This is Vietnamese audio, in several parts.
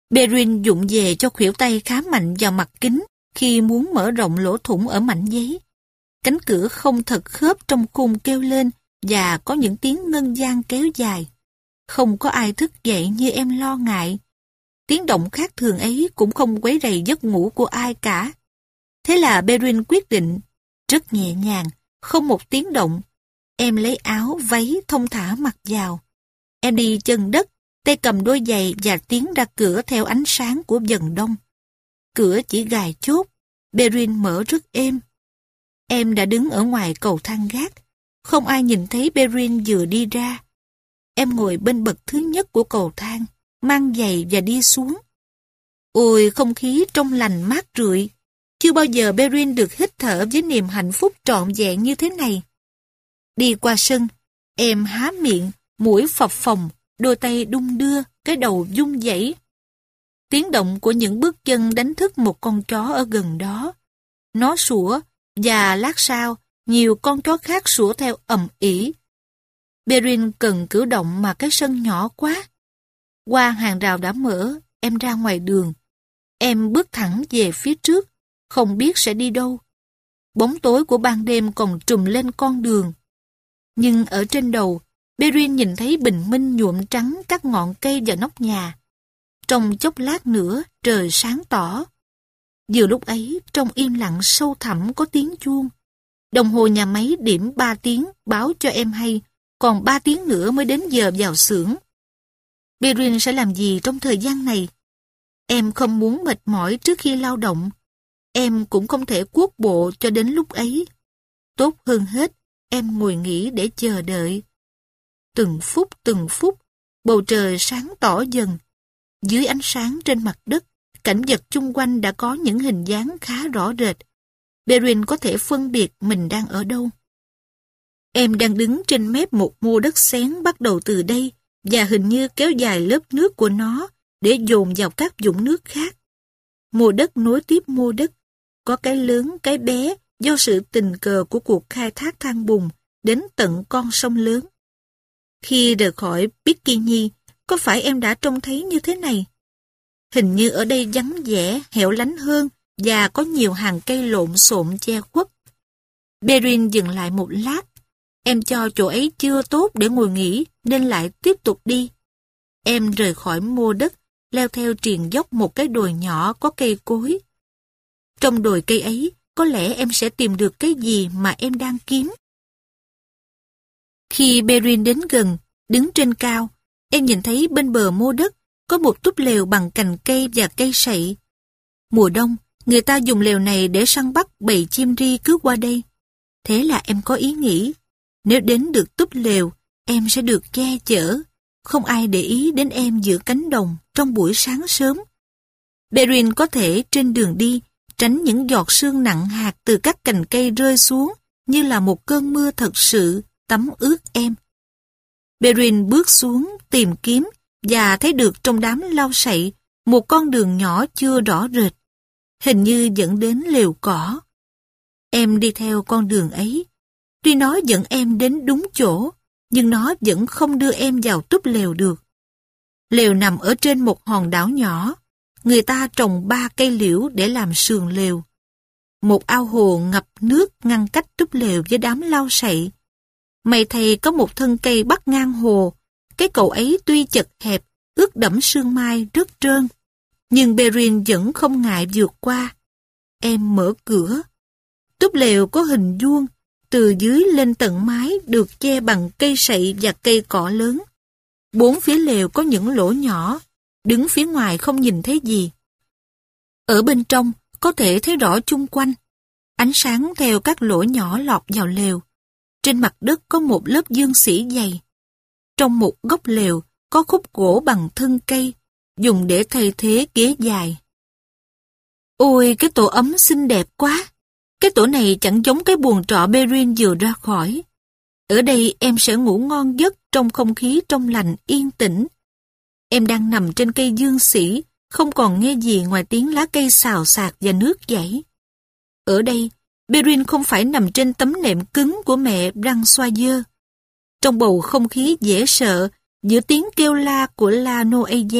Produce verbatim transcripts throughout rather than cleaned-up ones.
Perrin vụng về cho khuỷu tay khá mạnh vào mặt kính khi muốn mở rộng lỗ thủng ở mảnh giấy. Cánh cửa không thật khớp trong khung kêu lên và có những tiếng ngân vang kéo dài. Không có ai thức dậy như em lo ngại. Tiếng động khác thường ấy cũng không quấy rầy giấc ngủ của ai cả. Thế là Perrin quyết định, rất nhẹ nhàng, không một tiếng động. Em lấy áo, váy thông thả mặc vào. Em đi chân đất, tay cầm đôi giày và tiến ra cửa theo ánh sáng của dần đông. Cửa chỉ gài chốt, Perrin mở rất êm. Em đã đứng ở ngoài cầu thang gác. Không ai nhìn thấy Perrin vừa đi ra. Em ngồi bên bậc thứ nhất của cầu thang, mang giày và đi xuống. Ôi, không khí trong lành mát rượi. Chưa bao giờ Perrin được hít thở với niềm hạnh phúc trọn vẹn như thế này. Đi qua sân, em há miệng, mũi phập phồng, đôi tay đung đưa, cái đầu rung dãy. Tiếng động của những bước chân đánh thức một con chó ở gần đó. Nó sủa, và lát sau, nhiều con chó khác sủa theo ầm ĩ. Perrin cần cử động mà cái sân nhỏ quá. Qua hàng rào đã mở, em ra ngoài đường. Em bước thẳng về phía trước, không biết sẽ đi đâu. Bóng tối của ban đêm còn trùm lên con đường. Nhưng ở trên đầu, Perrin nhìn thấy bình minh nhuộm trắng các ngọn cây và nóc nhà. Trong chốc lát nữa, trời sáng tỏ. Vừa lúc ấy, trong im lặng sâu thẳm có tiếng chuông. Đồng hồ nhà máy điểm ba tiếng báo cho em hay, còn ba tiếng nữa mới đến giờ vào xưởng. Perrin sẽ làm gì trong thời gian này? Em không muốn mệt mỏi trước khi lao động. Em cũng không thể cuốc bộ cho đến lúc ấy. Tốt hơn hết, em ngồi nghỉ để chờ đợi. Từng phút từng phút, bầu trời sáng tỏ dần. Dưới ánh sáng trên mặt đất, cảnh vật chung quanh đã có những hình dáng khá rõ rệt. Perrin có thể phân biệt mình đang ở đâu. Em đang đứng trên mép một mô đất xén bắt đầu từ đây và hình như kéo dài lớp nước của nó để dồn vào các vũng nước khác. Mô đất nối tiếp mô đất, có cái lớn cái bé do sự tình cờ của cuộc khai thác than bùn đến tận con sông lớn. Khi rời khỏi Bikini, có phải em đã trông thấy như thế này? Hình như ở đây vắng vẻ, hẻo lánh hơn và có nhiều hàng cây lộn xộn che khuất. Perrin dừng lại một lát. Em cho chỗ ấy chưa tốt để ngồi nghỉ nên lại tiếp tục đi. Em rời khỏi mô đất, leo theo triền dốc một cái đồi nhỏ có cây cối. Trong đồi cây ấy, có lẽ em sẽ tìm được cái gì mà em đang kiếm. Khi Perrin đến gần, đứng trên cao, em nhìn thấy bên bờ mô đất có một túp lều bằng cành cây và cây sậy. Mùa đông, người ta dùng lều này để săn bắt bầy chim ri cứ qua đây. Thế là em có ý nghĩ, nếu đến được túp lều, em sẽ được che chở. Không ai để ý đến em giữa cánh đồng trong buổi sáng sớm. Perrin có thể trên đường đi tránh những giọt sương nặng hạt từ các cành cây rơi xuống như là một cơn mưa thật sự tắm ướt em. Perrin bước xuống tìm kiếm và thấy được trong đám lau sậy một con đường nhỏ chưa rõ rệt, hình như dẫn đến lều cỏ. Em đi theo con đường ấy. Tuy nó dẫn em đến đúng chỗ, nhưng nó vẫn không đưa em vào túp lều được. Lều nằm ở trên một hòn đảo nhỏ. Người ta trồng ba cây liễu để làm sườn lều. Một ao hồ ngập nước ngăn cách túp lều với đám lau sậy. May thay có một thân cây bắc ngang hồ. Cái cầu ấy tuy chật hẹp, ướt đẫm sương mai rất trơn, nhưng Perrin vẫn không ngại vượt qua. Em mở cửa. Túp lều có hình vuông, từ dưới lên tận mái được che bằng cây sậy và cây cỏ lớn. Bốn phía lều có những lỗ nhỏ, đứng phía ngoài không nhìn thấy gì. Ở bên trong có thể thấy rõ chung quanh. Ánh sáng theo các lỗ nhỏ lọt vào lều. Trên mặt đất có một lớp dương xỉ dày. Trong một góc lều có khúc gỗ bằng thân cây, dùng để thay thế ghế dài. Ôi, cái tổ ấm xinh đẹp quá! Cái tổ này chẳng giống cái buồng trọ Perrin vừa ra khỏi. Ở đây em sẽ ngủ ngon giấc trong không khí trong lành yên tĩnh. Em đang nằm trên cây dương xỉ, không còn nghe gì ngoài tiếng lá cây xào xạc và nước chảy. Ở đây, Perrin không phải nằm trên tấm nệm cứng của mẹ Françoise. Trong bầu không khí dễ sợ, giữa tiếng kêu la của La Noailles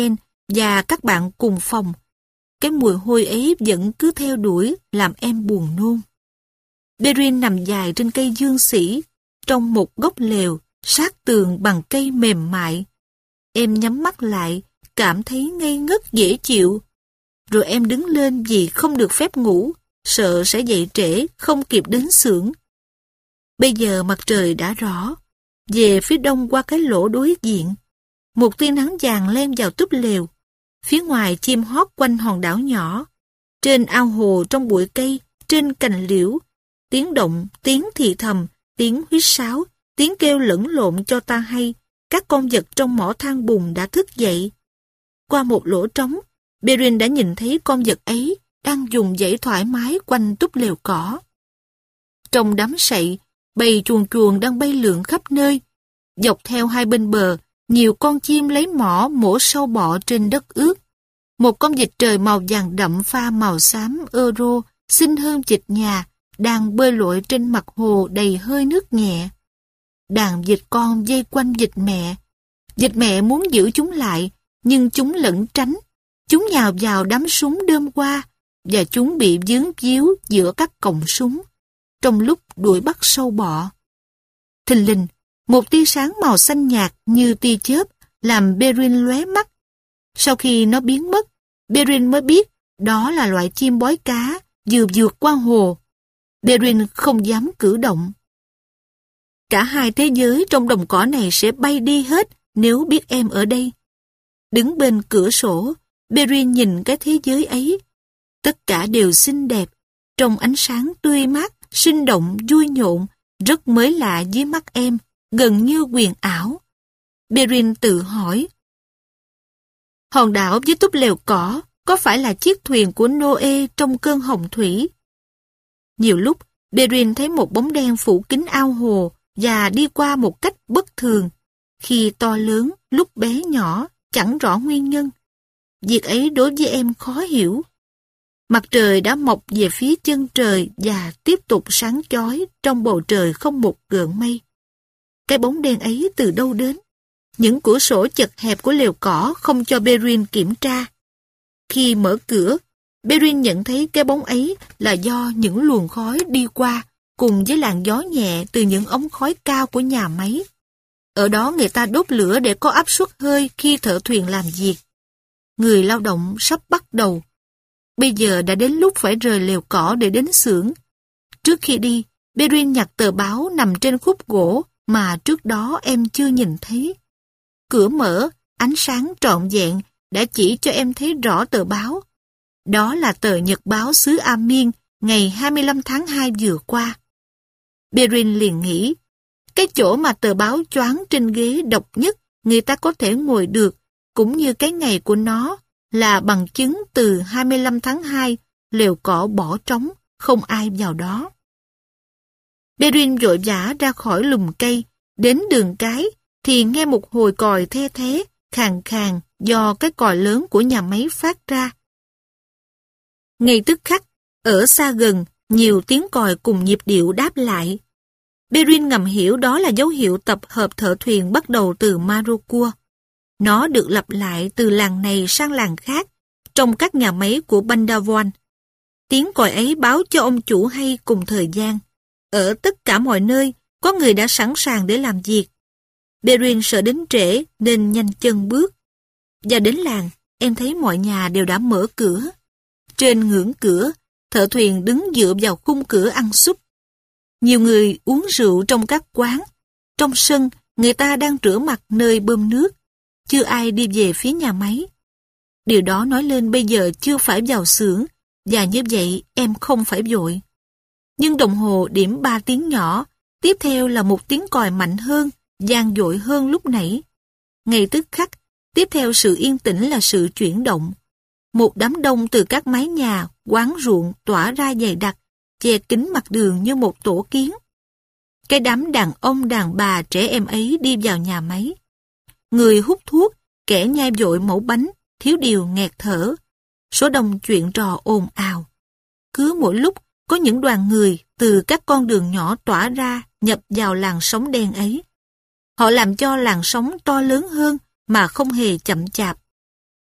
và các bạn cùng phòng. Cái mùi hôi ấy vẫn cứ theo đuổi làm em buồn nôn. Perrin nằm dài trên cây dương sỉ, trong một góc lều, sát tường bằng cây mềm mại. Em nhắm mắt lại, cảm thấy ngây ngất dễ chịu. Rồi em đứng lên vì không được phép ngủ, sợ sẽ dậy trễ, không kịp đến xưởng. Bây giờ mặt trời đã rõ. Về phía đông qua cái lỗ đối diện, một tia nắng vàng len vào túp lều. Phía ngoài chim hót quanh hòn đảo nhỏ. Trên ao hồ, trong bụi cây, trên cành liễu, tiếng động, tiếng thì thầm, tiếng huýt sáo, tiếng kêu lẫn lộn cho ta hay các con vật trong mỏ than bùn đã thức dậy. Qua một lỗ trống, Perrin đã nhìn thấy con vật ấy đang dùng dãy thoải mái quanh túp lều cỏ. Trong đám sậy, bầy chuồn chuồn đang bay lượn khắp nơi. Dọc theo hai bên bờ, nhiều con chim lấy mỏ mổ sâu bọ trên đất ướt. Một con vịt trời màu vàng đậm pha màu xám euro, xinh hơn vịt nhà, đang bơi lội trên mặt hồ đầy hơi nước nhẹ. Đàn vịt con dây quanh vịt mẹ. Vịt mẹ muốn giữ chúng lại, nhưng chúng lẩn tránh. Chúng nhào vào đám súng đơm qua, và chúng bị vướng víu giữa các cọng súng, trong lúc đuổi bắt sâu bọ. Thình lình, một tia sáng màu xanh nhạt như tia chớp làm Perrin lóe mắt. Sau khi nó biến mất, Perrin mới biết đó là loại chim bói cá vừa vượt qua hồ. Perrin không dám cử động. Cả hai thế giới trong đồng cỏ này sẽ bay đi hết nếu biết em ở đây. Đứng bên cửa sổ, Perrin nhìn cái thế giới ấy. Tất cả đều xinh đẹp, trong ánh sáng tươi mát, sinh động, vui nhộn, rất mới lạ dưới mắt em, gần như huyền ảo. Perrin tự hỏi. Hòn đảo với túp lều cỏ có phải là chiếc thuyền của Noe trong cơn hồng thủy? Nhiều lúc, Perrin thấy một bóng đen phủ kín ao hồ và đi qua một cách bất thường, khi to lớn, lúc bé nhỏ, chẳng rõ nguyên nhân. Việc ấy đối với em khó hiểu. Mặt trời đã mọc về phía chân trời và tiếp tục sáng chói trong bầu trời không một gợn mây. Cái bóng đen ấy từ đâu đến? Những cửa sổ chật hẹp của lều cỏ không cho Perrin kiểm tra. Khi mở cửa, Perrin nhận thấy cái bóng ấy là do những luồng khói đi qua cùng với làn gió nhẹ từ những ống khói cao của nhà máy. Ở đó người ta đốt lửa để có áp suất hơi khi thợ thuyền làm việc. Người lao động sắp bắt đầu. Bây giờ đã đến lúc phải rời lều cỏ để đến xưởng. Trước khi đi, Perrin nhặt tờ báo nằm trên khúc gỗ mà trước đó em chưa nhìn thấy. Cửa mở, ánh sáng trọn vẹn đã chỉ cho em thấy rõ tờ báo. Đó là tờ nhật báo xứ Amiens ngày hai mươi lăm tháng hai vừa qua. Perrin liền nghĩ, cái chỗ mà tờ báo choáng trên ghế độc nhất người ta có thể ngồi được, cũng như cái ngày của nó, là bằng chứng từ hai mươi lăm tháng hai, lều cỏ bỏ trống, không ai vào đó. Perrin vội vã ra khỏi lùm cây, đến đường cái, thì nghe một hồi còi the thế, khàn khàn do cái còi lớn của nhà máy phát ra. Ngay tức khắc, ở xa gần, nhiều tiếng còi cùng nhịp điệu đáp lại. Perrin ngầm hiểu đó là dấu hiệu tập hợp thợ thuyền bắt đầu từ Marocourt. Nó được lặp lại từ làng này sang làng khác, trong các nhà máy của Bandavoine. Tiếng còi ấy báo cho ông chủ hay cùng thời gian. Ở tất cả mọi nơi, có người đã sẵn sàng để làm việc. Perrin sợ đến trễ nên nhanh chân bước. Và đến làng, em thấy mọi nhà đều đã mở cửa. Trên ngưỡng cửa, thợ thuyền đứng dựa vào khung cửa ăn súp. Nhiều người uống rượu trong các quán. Trong sân, người ta đang rửa mặt nơi bơm nước. Chưa ai đi về phía nhà máy. Điều đó nói lên bây giờ chưa phải vào xưởng, và như vậy em không phải vội. Nhưng đồng hồ điểm ba tiếng nhỏ, tiếp theo là một tiếng còi mạnh hơn, vang dội hơn lúc nãy. Ngay tức khắc, tiếp theo sự yên tĩnh là sự chuyển động. Một đám đông từ các mái nhà, quán ruộng tỏa ra dày đặc, che kín mặt đường như một tổ kiến. Cái đám đàn ông đàn bà trẻ em ấy đi vào nhà máy. Người hút thuốc, kẻ nhai vội mẩu bánh, thiếu điều nghẹt thở. Số đông chuyện trò ồn ào. Cứ mỗi lúc có những đoàn người từ các con đường nhỏ tỏa ra nhập vào làn sóng đen ấy. Họ làm cho làn sóng to lớn hơn mà không hề chậm chạp.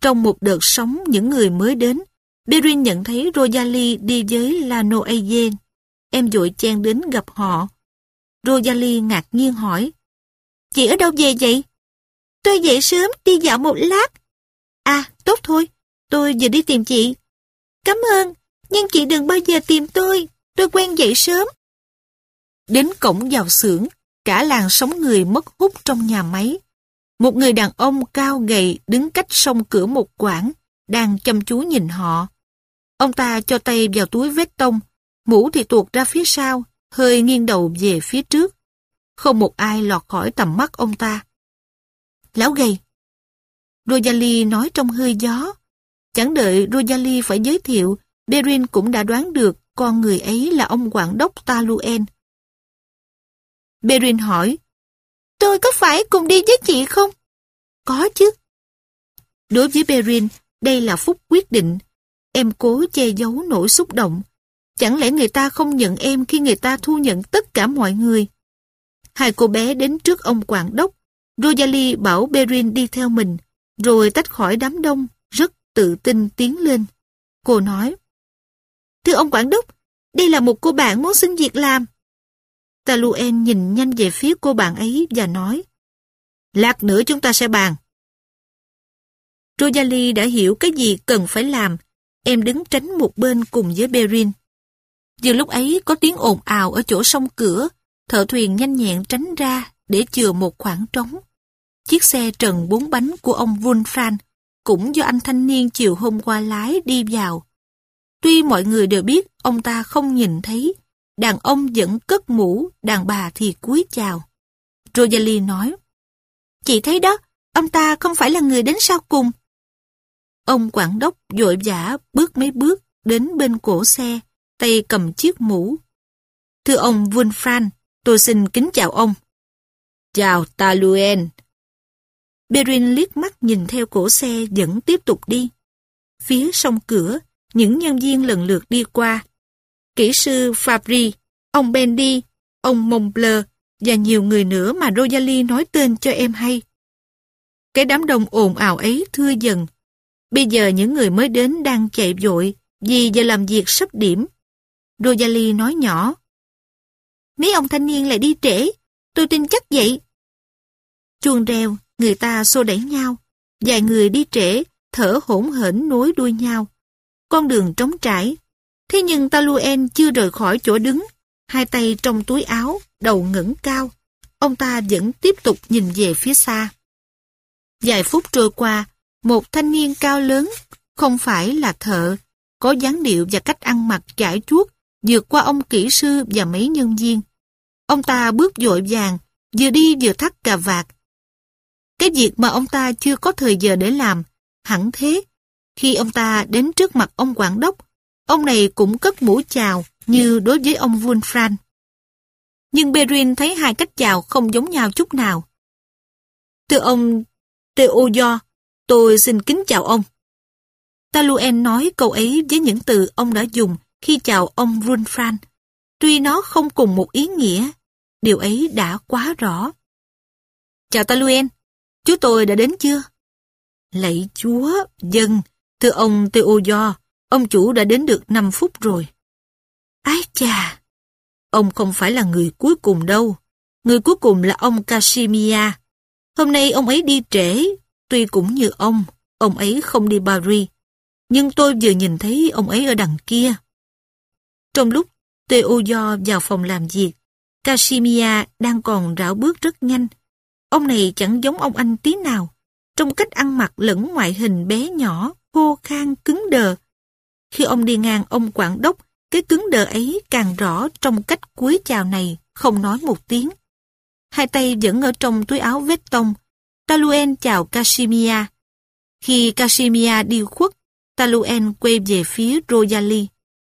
Trong một đợt sóng những người mới đến, Perrin nhận thấy Rosalie đi với Lanoaie. Em vội chen đến gặp họ. Rosalie ngạc nhiên hỏi, chị ở đâu về vậy? Tôi dậy sớm đi dạo một lát. À, tốt thôi, tôi vừa đi tìm chị. Cảm ơn, nhưng chị đừng bao giờ tìm tôi, tôi quen dậy sớm. Đến cổng vào xưởng, cả làng sóng người mất hút trong nhà máy. Một người đàn ông cao gầy đứng cách song cửa một quãng, đang chăm chú nhìn họ. Ông ta cho tay vào túi vét tông, mũ thì tuột ra phía sau, hơi nghiêng đầu về phía trước. Không một ai lọt khỏi tầm mắt ông ta. Lão gầy. Rosalie nói trong hơi gió. Chẳng đợi Rosalie phải giới thiệu, Perrin cũng đã đoán được con người ấy là ông quản đốc Taluen. Perrin hỏi, tôi có phải cùng đi với chị không? Có chứ. Đối với Perrin, đây là phút quyết định. Em cố che giấu nỗi xúc động. Chẳng lẽ người ta không nhận em khi người ta thu nhận tất cả mọi người? Hai cô bé đến trước ông quản đốc. Rosalie bảo Perrin đi theo mình, rồi tách khỏi đám đông, rất tự tin tiến lên. Cô nói, thưa ông quản đốc, đây là một cô bạn muốn xin việc làm. Taluen nhìn nhanh về phía cô bạn ấy và nói, lát nữa chúng ta sẽ bàn. Rosalie đã hiểu cái gì cần phải làm. Em đứng tránh một bên cùng với Perrin. Vừa lúc ấy có tiếng ồn ào ở chỗ song cửa, thợ thuyền nhanh nhẹn tránh ra để chừa một khoảng trống. Chiếc xe trần bốn bánh của ông Wolfram cũng do anh thanh niên chiều hôm qua lái đi vào. Tuy mọi người đều biết ông ta không nhìn thấy, đàn ông vẫn cất mũ, đàn bà thì cúi chào. Rosalie nói, chị thấy đó, ông ta không phải là người đến sau cùng. Ông quản đốc vội vã bước mấy bước đến bên cổ xe, tay cầm chiếc mũ. Thưa ông Wolfram, tôi xin kính chào ông. Chào Taluen. Perrin liếc mắt nhìn theo cổ xe vẫn tiếp tục đi. Phía song cửa, những nhân viên lần lượt đi qua. Kỹ sư Fabry, ông Bendy, ông Montbleu và nhiều người nữa mà Rosalie nói tên cho em hay. Cái đám đông ồn ào ấy thưa dần. Bây giờ những người mới đến đang chạy vội vì giờ làm việc sắp điểm. Rosalie nói nhỏ, mấy ông thanh niên lại đi trễ, tôi tin chắc vậy. Chuông reo, người ta xô đẩy nhau, vài người đi trễ, thở hổn hển nối đuôi nhau. Con đường trống trải, thế nhưng Taluen chưa rời khỏi chỗ đứng, hai tay trong túi áo, đầu ngẩng cao. Ông ta vẫn tiếp tục nhìn về phía xa. Vài phút trôi qua, một thanh niên cao lớn, không phải là thợ, có dáng điệu và cách ăn mặc chải chuốt, vượt qua ông kỹ sư và mấy nhân viên. Ông ta bước vội vàng, vừa đi vừa thắt cà vạt. Cái việc mà ông ta chưa có thời giờ để làm, hẳn thế. Khi ông ta đến trước mặt ông quản đốc, ông này cũng cất mũ chào như đối với ông Wolfram. Nhưng Perrin thấy hai cách chào không giống nhau chút nào. Thưa ông Theodore, tôi xin kính chào ông. Taluen nói câu ấy với những từ ông đã dùng khi chào ông Wolfram. Tuy nó không cùng một ý nghĩa, điều ấy đã quá rõ. Chào Taluen, chú tôi đã đến chưa? Lạy Chúa, dân, thưa ông Theodore, ông chủ đã đến được năm phút rồi. Ái chà, ông không phải là người cuối cùng đâu. Người cuối cùng là ông Casimir. Hôm nay ông ấy đi trễ, tuy cũng như ông, ông ấy không đi Paris. Nhưng tôi vừa nhìn thấy ông ấy ở đằng kia. Trong lúc Theodore vào phòng làm việc, Casimir đang còn rảo bước rất nhanh. Ông này chẳng giống ông anh tí nào, trong cách ăn mặc lẫn ngoại hình bé nhỏ, khô khan cứng đờ. Khi ông đi ngang ông quản đốc, cái cứng đờ ấy càng rõ trong cách cúi chào này, không nói một tiếng. Hai tay vẫn ở trong túi áo vét tông. Taluen chào Casimir. Khi Casimir đi khuất, Taluen quay về phía Rosalie.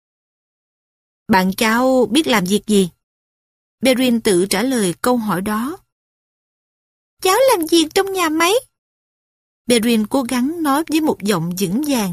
Bạn cháu biết làm việc gì? Perrin tự trả lời câu hỏi đó. Cháu làm việc trong nhà máy. Perrin cố gắng nói với một giọng vững vàng.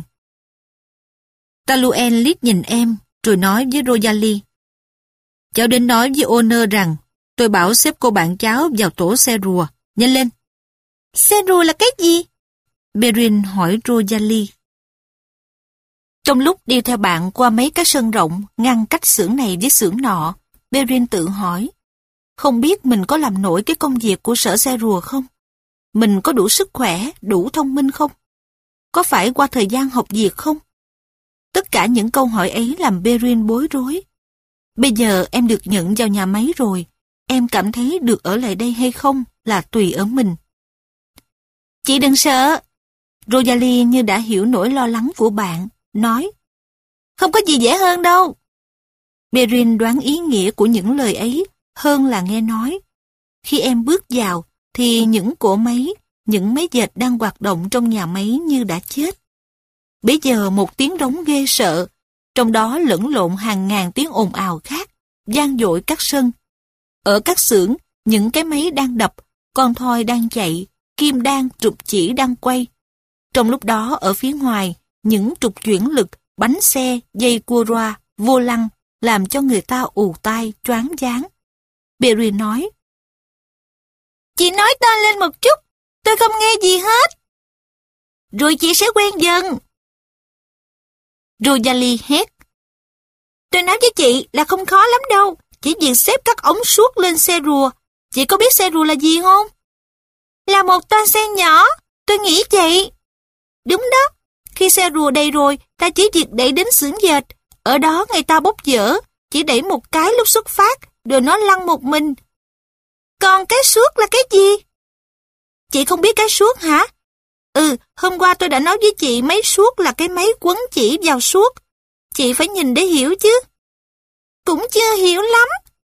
Taluen liếc nhìn em, rồi nói với Rosalie. Cháu đến nói với owner rằng tôi bảo xếp cô bạn cháu vào tổ xe rùa. Nhanh lên. Xe rùa là cái gì? Perrin hỏi Rosalie. Trong lúc đi theo bạn qua mấy cái sân rộng, ngăn cách xưởng này với xưởng nọ, Perrin tự hỏi, không biết mình có làm nổi cái công việc của sở xe rùa không? Mình có đủ sức khỏe, đủ thông minh không? Có phải qua thời gian học việc không? Tất cả những câu hỏi ấy làm Perrin bối rối. Bây giờ em được nhận vào nhà máy rồi, em cảm thấy được ở lại đây hay không là tùy ở mình. Chị đừng sợ. Rosalie như đã hiểu nỗi lo lắng của bạn, nói. Không có gì dễ hơn đâu. Perrin đoán ý nghĩa của những lời ấy hơn là nghe nói. Khi em bước vào, thì những cỗ máy, những máy dệt đang hoạt động trong nhà máy như đã chết. Bây giờ một tiếng rống ghê sợ, trong đó lẫn lộn hàng ngàn tiếng ồn ào khác, vang dội các sân. Ở các xưởng, những cái máy đang đập, con thoi đang chạy, kim đan, trục chỉ đang quay. Trong lúc đó ở phía ngoài, những trục chuyển lực, bánh xe, dây cua roa, vô lăng, làm cho người ta ù tai, choáng váng. Perrin nói, chị nói to lên một chút, tôi không nghe gì hết. Rồi chị sẽ quen dần. Rosalie hét. Tôi nói với chị là không khó lắm đâu, chỉ việc xếp các ống suốt lên xe rùa. Chị có biết xe rùa là gì không? Là một toa xe nhỏ, tôi nghĩ vậy. Đúng đó, khi xe rùa đầy rồi, ta chỉ việc đẩy đến xưởng dệt. Ở đó người ta bốc dỡ, chỉ đẩy một cái lúc xuất phát, rồi nó lăn một mình. Còn cái suốt là cái gì? Chị không biết cái suốt hả? Ừ, hôm qua tôi đã nói với chị máy suốt là cái máy quấn chỉ vào suốt. Chị phải nhìn để hiểu chứ. Cũng chưa hiểu lắm.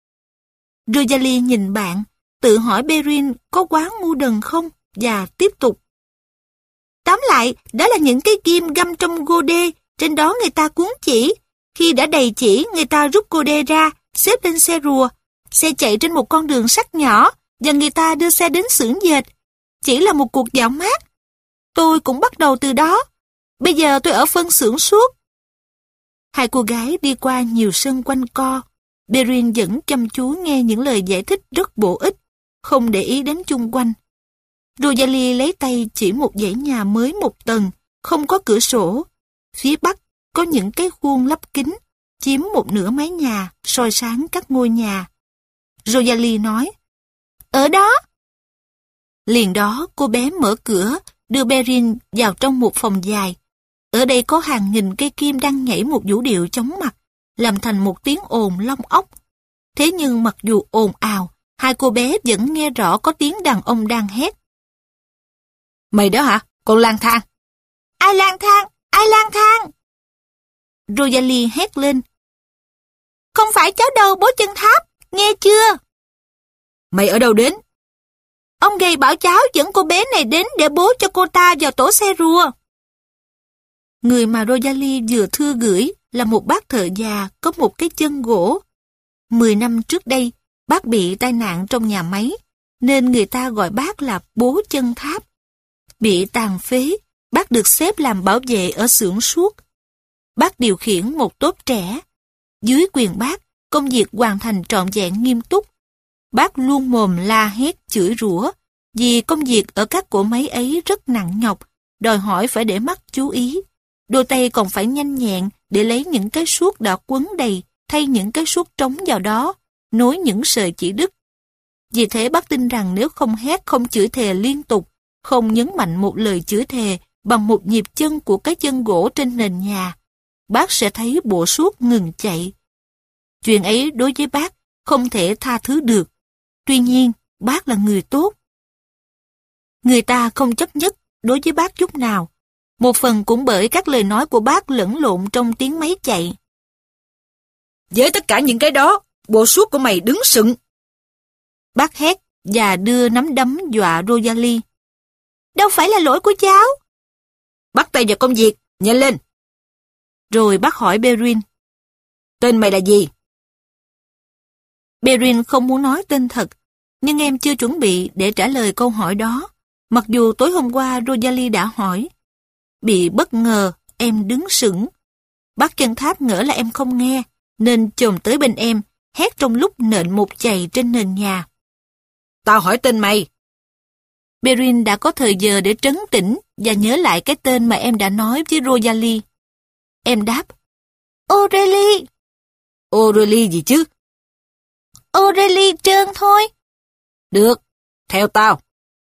Rosalie nhìn bạn, tự hỏi Perrin có quá ngu đần không, và tiếp tục. Tóm lại, đó là những cái kim găm trong gô đê, trên đó người ta cuốn chỉ. Khi đã đầy chỉ, người ta rút gô đê ra, xếp lên xe rùa. Xe chạy trên một con đường sắt nhỏ, và người ta đưa xe đến xưởng dệt. Chỉ là một cuộc dạo mát. Tôi cũng bắt đầu từ đó. Bây giờ tôi ở phân xưởng suốt. Hai cô gái đi qua nhiều sân quanh co. Perrin vẫn chăm chú nghe những lời giải thích rất bổ ích, không để ý đến chung quanh. Rosalie lấy tay chỉ một dãy nhà mới một tầng, không có cửa sổ. Phía bắc có những cái khuôn lắp kính, chiếm một nửa mái nhà, soi sáng các ngôi nhà. Rosalie nói, ở đó. Liền đó cô bé mở cửa, đưa Perrin vào trong một phòng dài. Ở đây có hàng nghìn cây kim đang nhảy một vũ điệu chóng mặt, làm thành một tiếng ồn long ốc. Thế nhưng mặc dù ồn ào, hai cô bé vẫn nghe rõ có tiếng đàn ông đang hét. Mày đó hả? Con lang thang. Ai lang thang? Ai lang thang? Rosalie hét lên. Không phải cháu đâu bố chân tháp, nghe chưa? Mày ở đâu đến? Ông gầy bảo cháu dẫn cô bé này đến để bố cho cô ta vào tổ xe rùa. Người mà Rosalie vừa thưa gửi là một bác thợ già có một cái chân gỗ. Mười năm trước đây, bác bị tai nạn trong nhà máy, nên người ta gọi bác là bố chân tháp. Bị tàn phế, bác được xếp làm bảo vệ ở xưởng suốt. Bác điều khiển một tốp trẻ. Dưới quyền bác, công việc hoàn thành trọn vẹn nghiêm túc. Bác luôn mồm la hét chửi rủa, vì công việc ở các cỗ máy ấy rất nặng nhọc, đòi hỏi phải để mắt chú ý. Đôi tay còn phải nhanh nhẹn để lấy những cái suốt đã quấn đầy, thay những cái suốt trống vào đó, nối những sợi chỉ đứt. Vì thế bác tin rằng nếu không hét, không chửi thề liên tục, không nhấn mạnh một lời chửi thề bằng một nhịp chân của cái chân gỗ trên nền nhà, bác sẽ thấy bộ suốt ngừng chạy. Chuyện ấy đối với bác không thể tha thứ được. Tuy nhiên, bác là người tốt. Người ta không chấp nhất đối với bác chút nào. Một phần cũng bởi các lời nói của bác lẫn lộn trong tiếng máy chạy. Với tất cả những cái đó, bộ suốt của mày đứng sững. Bác hét và đưa nắm đấm dọa Rosalie. Đâu phải là lỗi của cháu. Bắt tay vào công việc, nhanh lên. Rồi bác hỏi Perrin. Tên mày là gì? Perrin không muốn nói tên thật, nhưng em chưa chuẩn bị để trả lời câu hỏi đó, mặc dù tối hôm qua Rosalie đã hỏi. Bị bất ngờ, em đứng sững. Bác chân tháp ngỡ là em không nghe, nên chồm tới bên em, hét trong lúc nện một chày trên nền nhà. Tao hỏi tên mày. Perrin đã có thời giờ để trấn tĩnh và nhớ lại cái tên mà em đã nói với Rosalie. Em đáp, Aurélie. Aurélie gì chứ? Aurélie trơn thôi. Được, theo tao.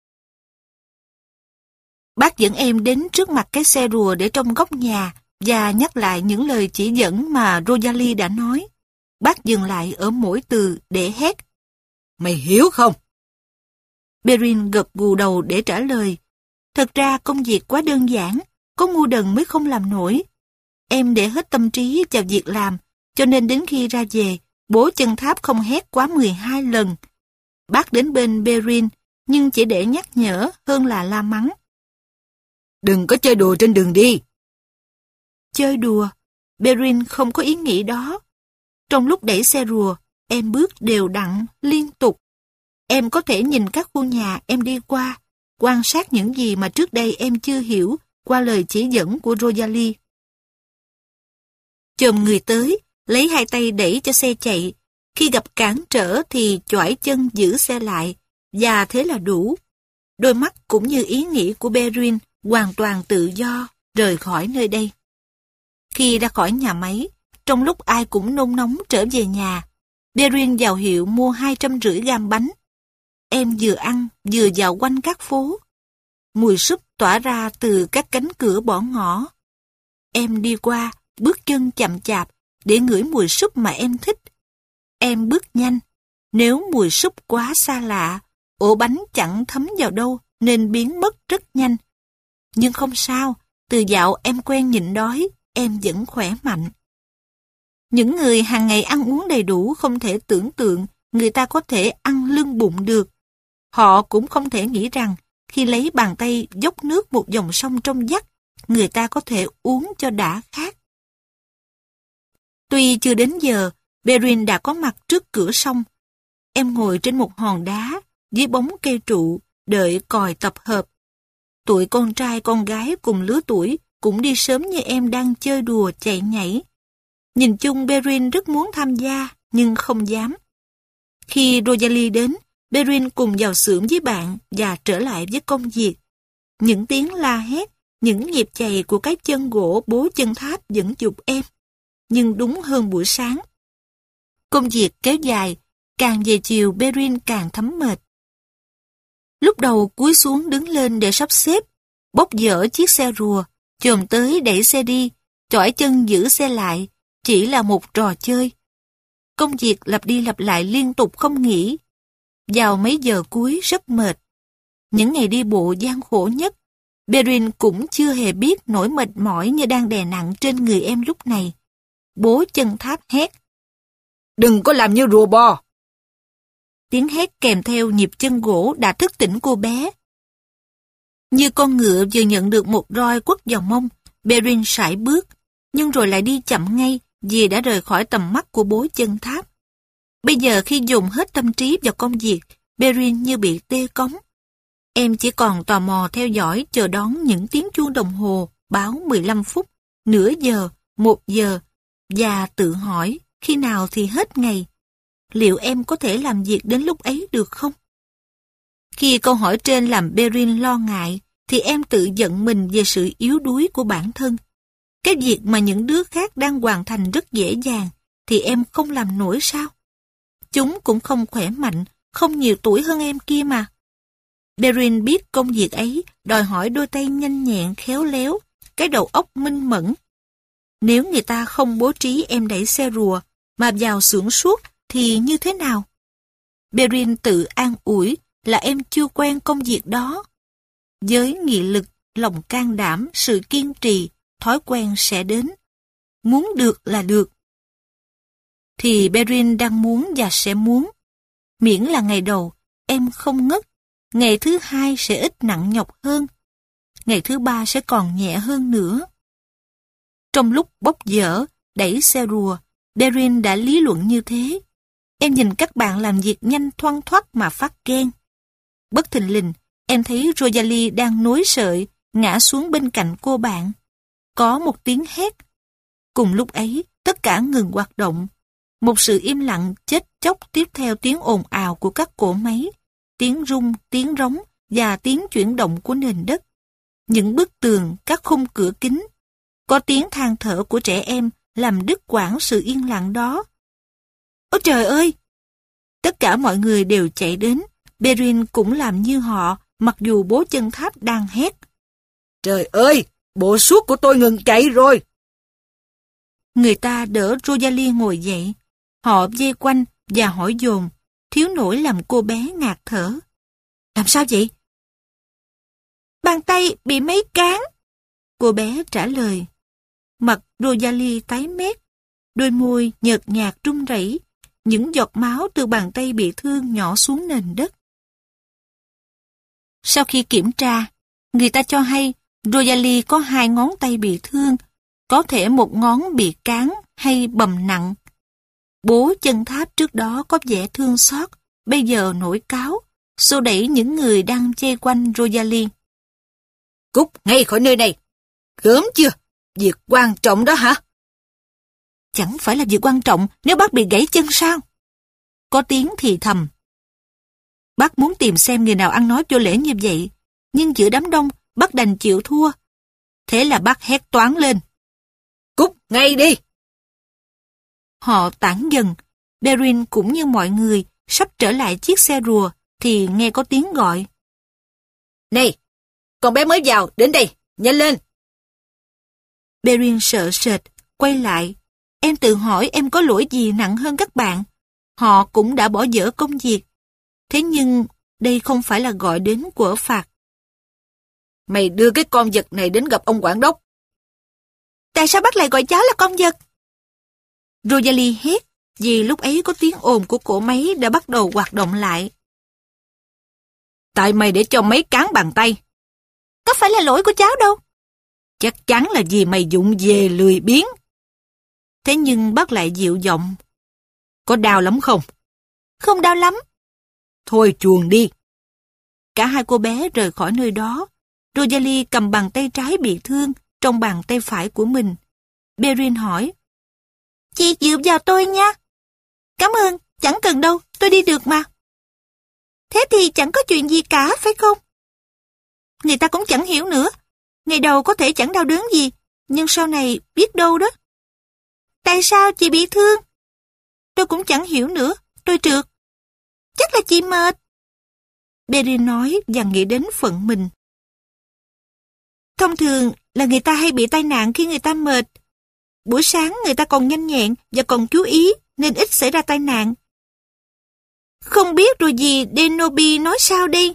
Bác dẫn em đến trước mặt cái xe rùa để trong góc nhà và nhắc lại những lời chỉ dẫn mà Rosalie đã nói. Bác dừng lại ở mỗi từ để hét. Mày hiểu không? Perrin gật gù đầu để trả lời. Thật ra công việc quá đơn giản, có ngu đần mới không làm nổi. Em để hết tâm trí vào việc làm, cho nên đến khi ra về, bố chân tháp không hét quá mười hai lần. Bác đến bên Perrin, nhưng chỉ để nhắc nhở hơn là la mắng. Đừng có chơi đùa trên đường đi. Chơi đùa? Perrin không có ý nghĩ đó. Trong lúc đẩy xe rùa, em bước đều đặn, liên tục. Em có thể nhìn các khu nhà em đi qua, quan sát những gì mà trước đây em chưa hiểu qua lời chỉ dẫn của Rosalie. Chồm người tới, lấy hai tay đẩy cho xe chạy. Khi gặp cản trở thì chỏi chân giữ xe lại, và thế là đủ. Đôi mắt cũng như ý nghĩ của Perrin hoàn toàn tự do rời khỏi nơi đây. Khi ra khỏi nhà máy, trong lúc ai cũng nôn nóng trở về nhà, Perrin vào hiệu mua hai trăm rưỡi gam bánh. Em vừa ăn vừa dạo quanh các phố. Mùi súp tỏa ra từ các cánh cửa bỏ ngỏ. Em đi qua, bước chân chậm chạp để ngửi mùi súp mà em thích. Em bước nhanh. Nếu mùi súp quá xa lạ, ổ bánh chẳng thấm vào đâu nên biến mất rất nhanh. Nhưng không sao, từ dạo em quen nhịn đói, em vẫn khỏe mạnh. Những người hàng ngày ăn uống đầy đủ không thể tưởng tượng người ta có thể ăn lưng bụng được. Họ cũng không thể nghĩ rằng khi lấy bàn tay dốc nước một dòng sông trong vắt, người ta có thể uống cho đã khát. Tuy chưa đến giờ, Perrin đã có mặt trước cửa sông. Em ngồi trên một hòn đá, dưới bóng cây trụ, đợi còi tập hợp. Tụi con trai con gái cùng lứa tuổi cũng đi sớm như em đang chơi đùa chạy nhảy. Nhìn chung Perrin rất muốn tham gia, nhưng không dám. Khi Rosalie đến, Perrin cùng vào xưởng với bạn và trở lại với công việc. Những tiếng la hét, những nhịp chày của cái chân gỗ bố chân tháp vẫn giục em. Nhưng đúng hơn buổi sáng. Công việc kéo dài, càng về chiều Perrin càng thấm mệt. Lúc đầu cúi xuống đứng lên để sắp xếp, bóc dỡ chiếc xe rùa, chồm tới đẩy xe đi, chỏi chân giữ xe lại, chỉ là một trò chơi. Công việc lặp đi lặp lại liên tục không nghỉ. Vào mấy giờ cuối rất mệt. Những ngày đi bộ gian khổ nhất, Perrin cũng chưa hề biết nỗi mệt mỏi như đang đè nặng trên người em lúc này. Bố chân tháp hét. Đừng có làm như rùa bò. Tiếng hét kèm theo nhịp chân gỗ đã thức tỉnh cô bé. Như con ngựa vừa nhận được một roi quất vào mông, Perrin sải bước, nhưng rồi lại đi chậm ngay vì đã rời khỏi tầm mắt của bố chân tháp. Bây giờ khi dùng hết tâm trí vào công việc, Perrin như bị tê cống. Em chỉ còn tò mò theo dõi chờ đón những tiếng chuông đồng hồ báo mười lăm phút, nửa giờ, một giờ, và tự hỏi khi nào thì hết ngày. Liệu em có thể làm việc đến lúc ấy được không? Khi câu hỏi trên làm Perrin lo ngại, thì em tự giận mình về sự yếu đuối của bản thân. Cái việc mà những đứa khác đang hoàn thành rất dễ dàng, thì em không làm nổi sao? Chúng cũng không khỏe mạnh, không nhiều tuổi hơn em kia mà. Perrin biết công việc ấy đòi hỏi đôi tay nhanh nhẹn, khéo léo, cái đầu óc minh mẫn. Nếu người ta không bố trí em đẩy xe rùa, mà vào xưởng suốt, thì như thế nào? Perrin tự an ủi là em chưa quen công việc đó. Với nghị lực, lòng can đảm, sự kiên trì, thói quen sẽ đến. Muốn được là được. Thì Perrin đang muốn và sẽ muốn. Miễn là ngày đầu, em không ngất. Ngày thứ hai sẽ ít nặng nhọc hơn. Ngày thứ ba sẽ còn nhẹ hơn nữa. Trong lúc bóc dỡ, đẩy xe rùa, Perrin đã lý luận như thế. Em nhìn các bạn làm việc nhanh thoăn thoắt mà phát ghen. Bất thình lình, em thấy Rosalie đang nối sợi, ngã xuống bên cạnh cô bạn. Có một tiếng hét. Cùng lúc ấy, tất cả ngừng hoạt động. Một sự im lặng chết chóc tiếp theo tiếng ồn ào của các cỗ máy, tiếng rung, tiếng rống và tiếng chuyển động của nền đất. Những bức tường, các khung cửa kính. Có tiếng than thở của trẻ em làm đứt quãng sự yên lặng đó. Ôi trời ơi! Tất cả mọi người đều chạy đến. Perrin cũng làm như họ, mặc dù bố chân tháp đang hét. Trời ơi! Bộ suốt của tôi ngừng chạy rồi! Người ta đỡ Rosalie ngồi dậy. Họ vây quanh và hỏi dồn, thiếu nổi làm cô bé ngạt thở. Làm sao vậy? Bàn tay bị mấy cán. Cô bé trả lời. Mặt Rosalie tái mét, đôi môi nhợt nhạt run rẩy, những giọt máu từ bàn tay bị thương nhỏ xuống nền đất. Sau khi kiểm tra, người ta cho hay Rosalie có hai ngón tay bị thương, có thể một ngón bị cán hay bầm nặng. Bố chân tháp trước đó có vẻ thương xót, bây giờ nổi cáu, xô đẩy những người đang vây quanh Rosalie. Cút ngay khỏi nơi này! Gớm chưa? Việc quan trọng đó hả? Chẳng phải là việc quan trọng nếu bác bị gãy chân sao? Có tiếng thì thầm. Bác muốn tìm xem người nào ăn nói vô lễ như vậy, nhưng giữa đám đông, bác đành chịu thua. Thế là bác hét toáng lên. Cút ngay đi! Họ tản dần. Perrin cũng như mọi người sắp trở lại chiếc xe rùa thì nghe có tiếng gọi. Này! Con bé mới vào, đến đây, nhanh lên! Perrin sợ sệt, quay lại. Em tự hỏi em có lỗi gì nặng hơn các bạn. Họ cũng đã bỏ dở công việc. Thế nhưng đây không phải là gọi đến của phạt. Mày đưa cái con vật này đến gặp ông quản đốc. Tại sao bác lại gọi cháu là con vật? Rosalie hét, vì lúc ấy có tiếng ồn của cỗ máy đã bắt đầu hoạt động lại. Tại mày để cho mấy cán bàn tay. Có phải là lỗi của cháu đâu. Chắc chắn là vì mày dụng về lười biếng. Thế nhưng bác lại dịu giọng. Có đau lắm không? Không đau lắm. Thôi chuồn đi. Cả hai cô bé rời khỏi nơi đó. Rosalie cầm bàn tay trái bị thương trong bàn tay phải của mình. Perrin hỏi. Chị dựa vào tôi nha. Cảm ơn, chẳng cần đâu, tôi đi được mà. Thế thì chẳng có chuyện gì cả, phải không? Người ta cũng chẳng hiểu nữa. Ngày đầu có thể chẳng đau đớn gì, nhưng sau này biết đâu đó. Tại sao chị bị thương? Tôi cũng chẳng hiểu nữa, tôi trượt. Chắc là chị mệt. Perrin nói và nghĩ đến phận mình. Thông thường là người ta hay bị tai nạn khi người ta mệt. Buổi sáng người ta còn nhanh nhẹn và còn chú ý nên ít xảy ra tai nạn. Không biết rồi gì Denobi nói sao đi.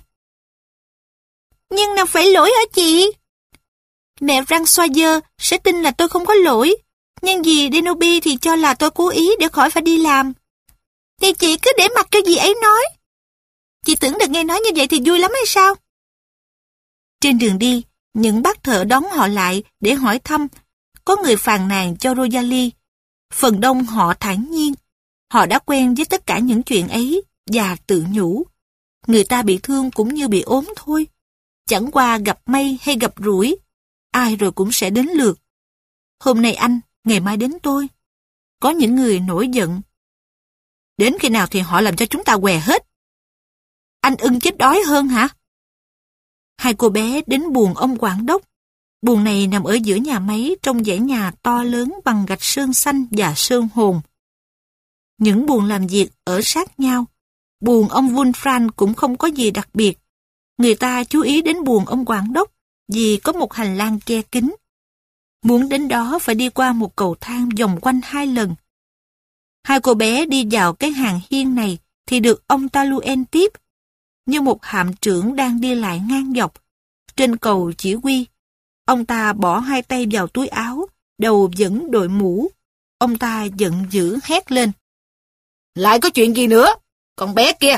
Nhưng nào phải lỗi ở chị. Mẹ Françoise sẽ tin là tôi không có lỗi, nhưng dì Denobi thì cho là tôi cố ý để khỏi phải đi làm. Thì chị cứ để mặc cho dì ấy nói. Chị tưởng được nghe nói như vậy thì vui lắm hay sao? Trên đường đi, những bác thợ đón họ lại để hỏi thăm. Có người phàn nàn cho Rosalie. Phần đông họ thản nhiên. Họ đã quen với tất cả những chuyện ấy và tự nhủ. Người ta bị thương cũng như bị ốm thôi. Chẳng qua gặp may hay gặp rủi, ai rồi cũng sẽ đến lượt. Hôm nay anh, ngày mai đến tôi. Có những người nổi giận. Đến khi nào thì họ làm cho chúng ta què hết. Anh ưng chết đói hơn hả? Hai cô bé đến buồng ông quản đốc. Buồng này nằm ở giữa nhà máy trong dãy nhà to lớn bằng gạch sơn xanh và sơn hồn. Những buồng làm việc ở sát nhau. Buồng ông Wolfram cũng không có gì đặc biệt. Người ta chú ý đến buồng ông quản đốc vì có một hành lang che kín. Muốn đến đó phải đi qua một cầu thang vòng quanh hai lần. Hai cô bé đi vào cái hàng hiên này thì được ông Taluen tiếp, như một hạm trưởng đang đi lại ngang dọc. Trên cầu chỉ huy, ông ta bỏ hai tay vào túi áo, đầu vẫn đội mũ. Ông ta giận dữ hét lên. Lại có chuyện gì nữa? Con bé kia!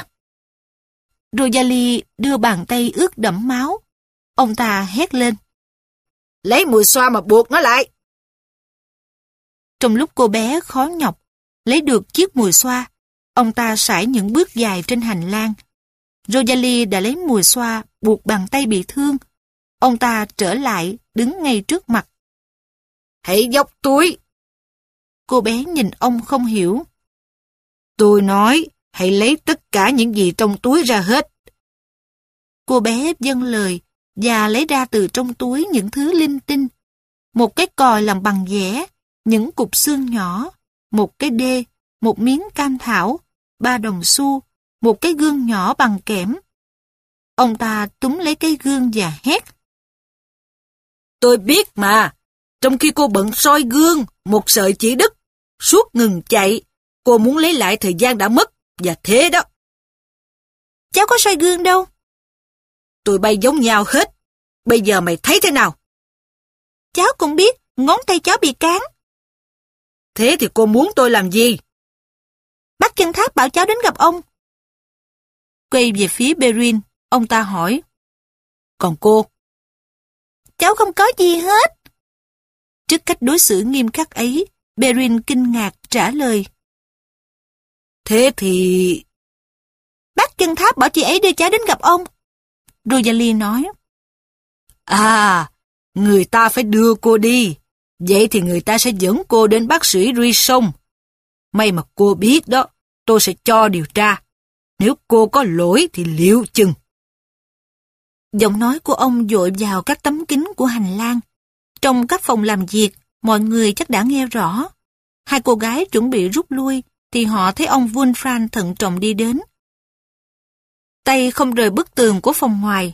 Rosalie đưa bàn tay ướt đẫm máu. Ông ta hét lên. Lấy mùi xoa mà buộc nó lại. Trong lúc cô bé khó nhọc lấy được chiếc mùi xoa, ông ta sải những bước dài trên hành lang. Rosalie đã lấy mùi xoa buộc bàn tay bị thương. Ông ta trở lại đứng ngay trước mặt. Hãy dốc túi. Cô bé nhìn ông không hiểu. Tôi nói hãy lấy tất cả những gì trong túi ra hết. Cô bé vâng lời và lấy ra từ trong túi những thứ linh tinh. Một cái còi làm bằng dẻ, những cục xương nhỏ, một cái đê, một miếng cam thảo, ba đồng xu, một cái gương nhỏ bằng kẽm. Ông ta túm lấy cái gương và hét. Tôi biết mà, trong khi cô bận soi gương, một sợi chỉ đứt, suốt ngừng chạy, cô muốn lấy lại thời gian đã mất, và thế đó. Cháu có soi gương đâu. Tụi bay giống nhau hết, bây giờ mày thấy thế nào? Cháu cũng biết, ngón tay cháu bị cán. Thế thì cô muốn tôi làm gì? Bác Chân Tháp bảo cháu đến gặp ông. Quay về phía Perrin, ông ta hỏi. Còn cô? Cháu không có gì hết. Trước cách đối xử nghiêm khắc ấy, Perrin kinh ngạc trả lời. Thế thì... Bác Chân Tháp bảo chị ấy đưa cháu đến gặp ông. Rosalie nói. À, người ta phải đưa cô đi. Vậy thì người ta sẽ dẫn cô đến bác sĩ Risson. May mà cô biết đó, tôi sẽ cho điều tra. Nếu cô có lỗi thì liệu chừng. Giọng nói của ông dội vào các tấm kính của hành lang. Trong các phòng làm việc, mọi người chắc đã nghe rõ. Hai cô gái chuẩn bị rút lui, thì họ thấy ông Wolfram thận trọng đi đến. Tay không rời bức tường của phòng ngoài.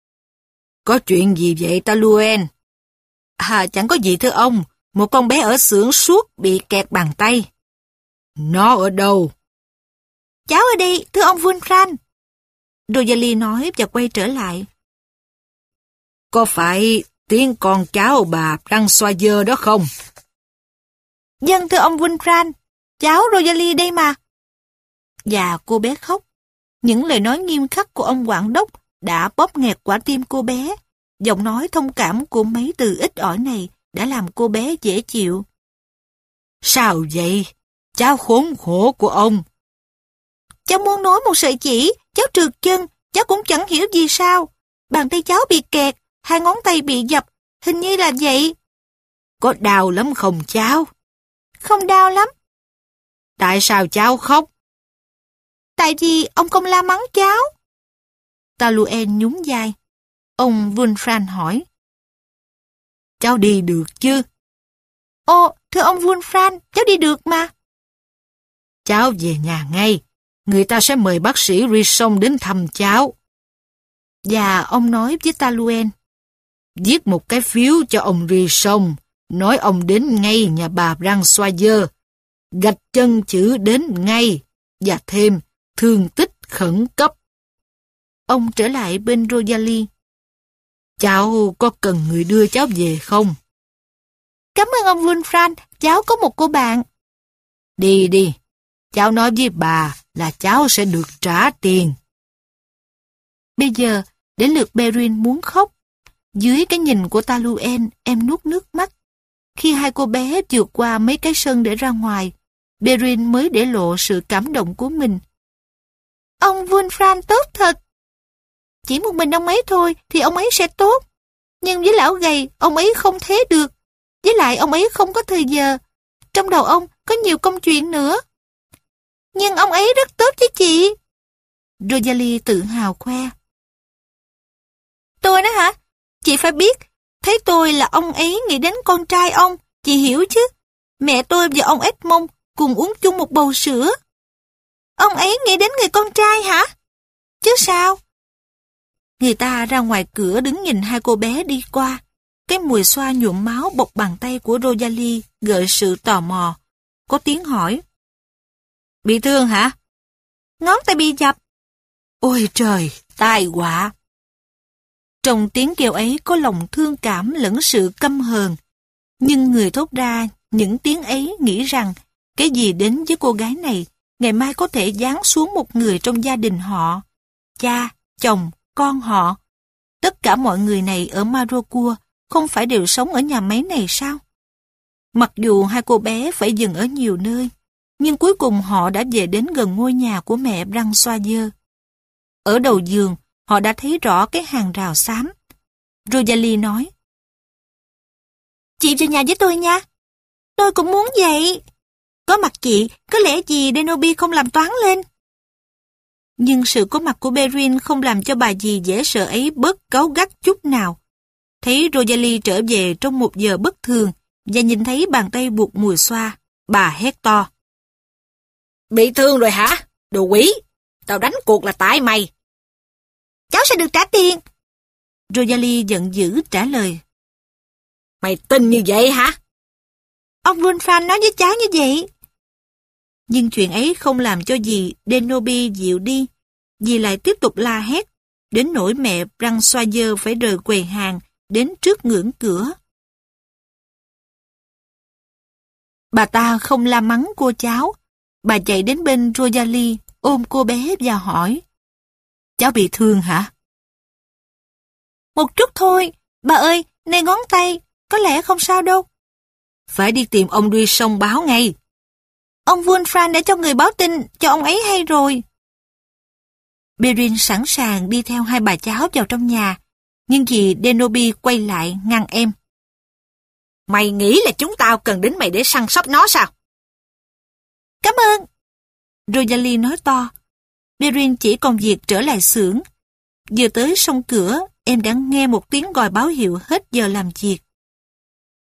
Có chuyện gì vậy ta Luen? À, chẳng có gì thưa ông. Một con bé ở xưởng suốt bị kẹt bàn tay. Nó ở đâu? Cháu ở đây, thưa ông Wolfram. Rosalie nói và quay trở lại. Có phải tiếng con cháu bà đang xoa dơ đó không? Vâng, thưa ông Wolfram. Cháu Rosalie đây mà. Và cô bé khóc. Những lời nói nghiêm khắc của ông quản đốc đã bóp nghẹt quả tim cô bé. Giọng nói thông cảm của mấy từ ít ỏi này đã làm cô bé dễ chịu. Sao vậy? Cháu khốn khổ của ông. Cháu muốn nói một sợi chỉ, cháu trượt chân, cháu cũng chẳng hiểu gì sao. Bàn tay cháu bị kẹt, hai ngón tay bị dập, hình như là vậy. Có đau lắm không cháu? Không đau lắm. Tại sao cháu khóc? Tại vì ông không la mắng cháu. Taluen nhún vai. Ông Wolfram hỏi. Cháu đi được chứ? Ồ, thưa ông Wolfram, cháu đi được mà. Cháu về nhà ngay. Người ta sẽ mời bác sĩ Risson đến thăm cháu. Và ông nói với Taluen. Viết một cái phiếu cho ông Risson, nói ông đến ngay nhà bà Françoise, gạch chân chữ đến ngay, và thêm thương tích khẩn cấp. Ông trở lại bên Rosalie. Cháu có cần người đưa cháu về không? Cảm ơn ông Wolfram, cháu có một cô bạn. Đi đi, cháu nói với bà là cháu sẽ được trả tiền. Bây giờ, đến lượt Perrin muốn khóc. Dưới cái nhìn của Taluen, em nuốt nước mắt. Khi hai cô bé vượt qua mấy cái sân để ra ngoài, Perrin mới để lộ sự cảm động của mình. Ông Wolfram tốt thật. Chỉ một mình ông ấy thôi thì ông ấy sẽ tốt. Nhưng với lão gầy, ông ấy không thế được. Với lại ông ấy không có thời giờ. Trong đầu ông có nhiều công chuyện nữa. Nhưng ông ấy rất tốt với chị. Rosalie tự hào khoe. Tôi đó hả? Chị phải biết, thấy tôi là ông ấy nghĩ đến con trai ông, chị hiểu chứ. Mẹ tôi và ông Edmond cùng uống chung một bầu sữa. Ông ấy nghĩ đến người con trai hả? Chứ sao? Người ta ra ngoài cửa đứng nhìn hai cô bé đi qua. Cái mùi xoa nhuộm máu bọc bàn tay của Rosalie gợi sự tò mò. Có tiếng hỏi. Bị thương hả? Ngón tay bị dập. Ôi trời, tai họa. Trong tiếng kêu ấy có lòng thương cảm lẫn sự căm hờn. Nhưng người thốt ra những tiếng ấy nghĩ rằng cái gì đến với cô gái này ngày mai có thể giáng xuống một người trong gia đình họ. Cha, chồng, con họ. Tất cả mọi người này ở Marocourt không phải đều sống ở nhà máy này sao? Mặc dù hai cô bé phải dừng ở nhiều nơi, nhưng cuối cùng họ đã về đến gần ngôi nhà của mẹ Françoise. Ở đầu giường, họ đã thấy rõ cái hàng rào xám. Rosalie nói. Chị về nhà với tôi nha. Tôi cũng muốn vậy. Có mặt chị, có lẽ gì Denobi không làm toán lên. Nhưng sự có mặt của Perrin không làm cho bà dì dễ sợ ấy bớt cáu gắt chút nào. Thấy Rosalie trở về trong một giờ bất thường và nhìn thấy bàn tay buộc mùi xoa, bà hét to. Bị thương rồi hả? Đồ quỷ! Tao đánh cuộc là tại mày. Cháu sẽ được trả tiền. Rosalie giận dữ trả lời. Mày tin như vậy hả? Ông Wolfram nói với cháu như vậy. Nhưng chuyện ấy không làm cho dì Denobi dịu đi. Dì lại tiếp tục la hét, đến nỗi mẹ Bransoyer phải rời quầy hàng đến trước ngưỡng cửa. Bà ta không la mắng cô cháu. Bà chạy đến bên Rosalie, ôm cô bé và hỏi. Cháu bị thương hả? Một chút thôi. Bà ơi, này ngón tay, có lẽ không sao đâu. Phải đi tìm ông Duy báo ngay. Ông Wolfram đã cho người báo tin cho ông ấy hay rồi. Perrin sẵn sàng đi theo hai bà cháu vào trong nhà, nhưng dì Denobi quay lại ngăn em. Mày nghĩ là chúng tao cần đến mày để săn sóc nó sao? Cảm ơn. Rosalie nói to. Perrin chỉ còn việc trở lại xưởng. Vừa tới sông cửa, em đã nghe một tiếng còi báo hiệu hết giờ làm việc.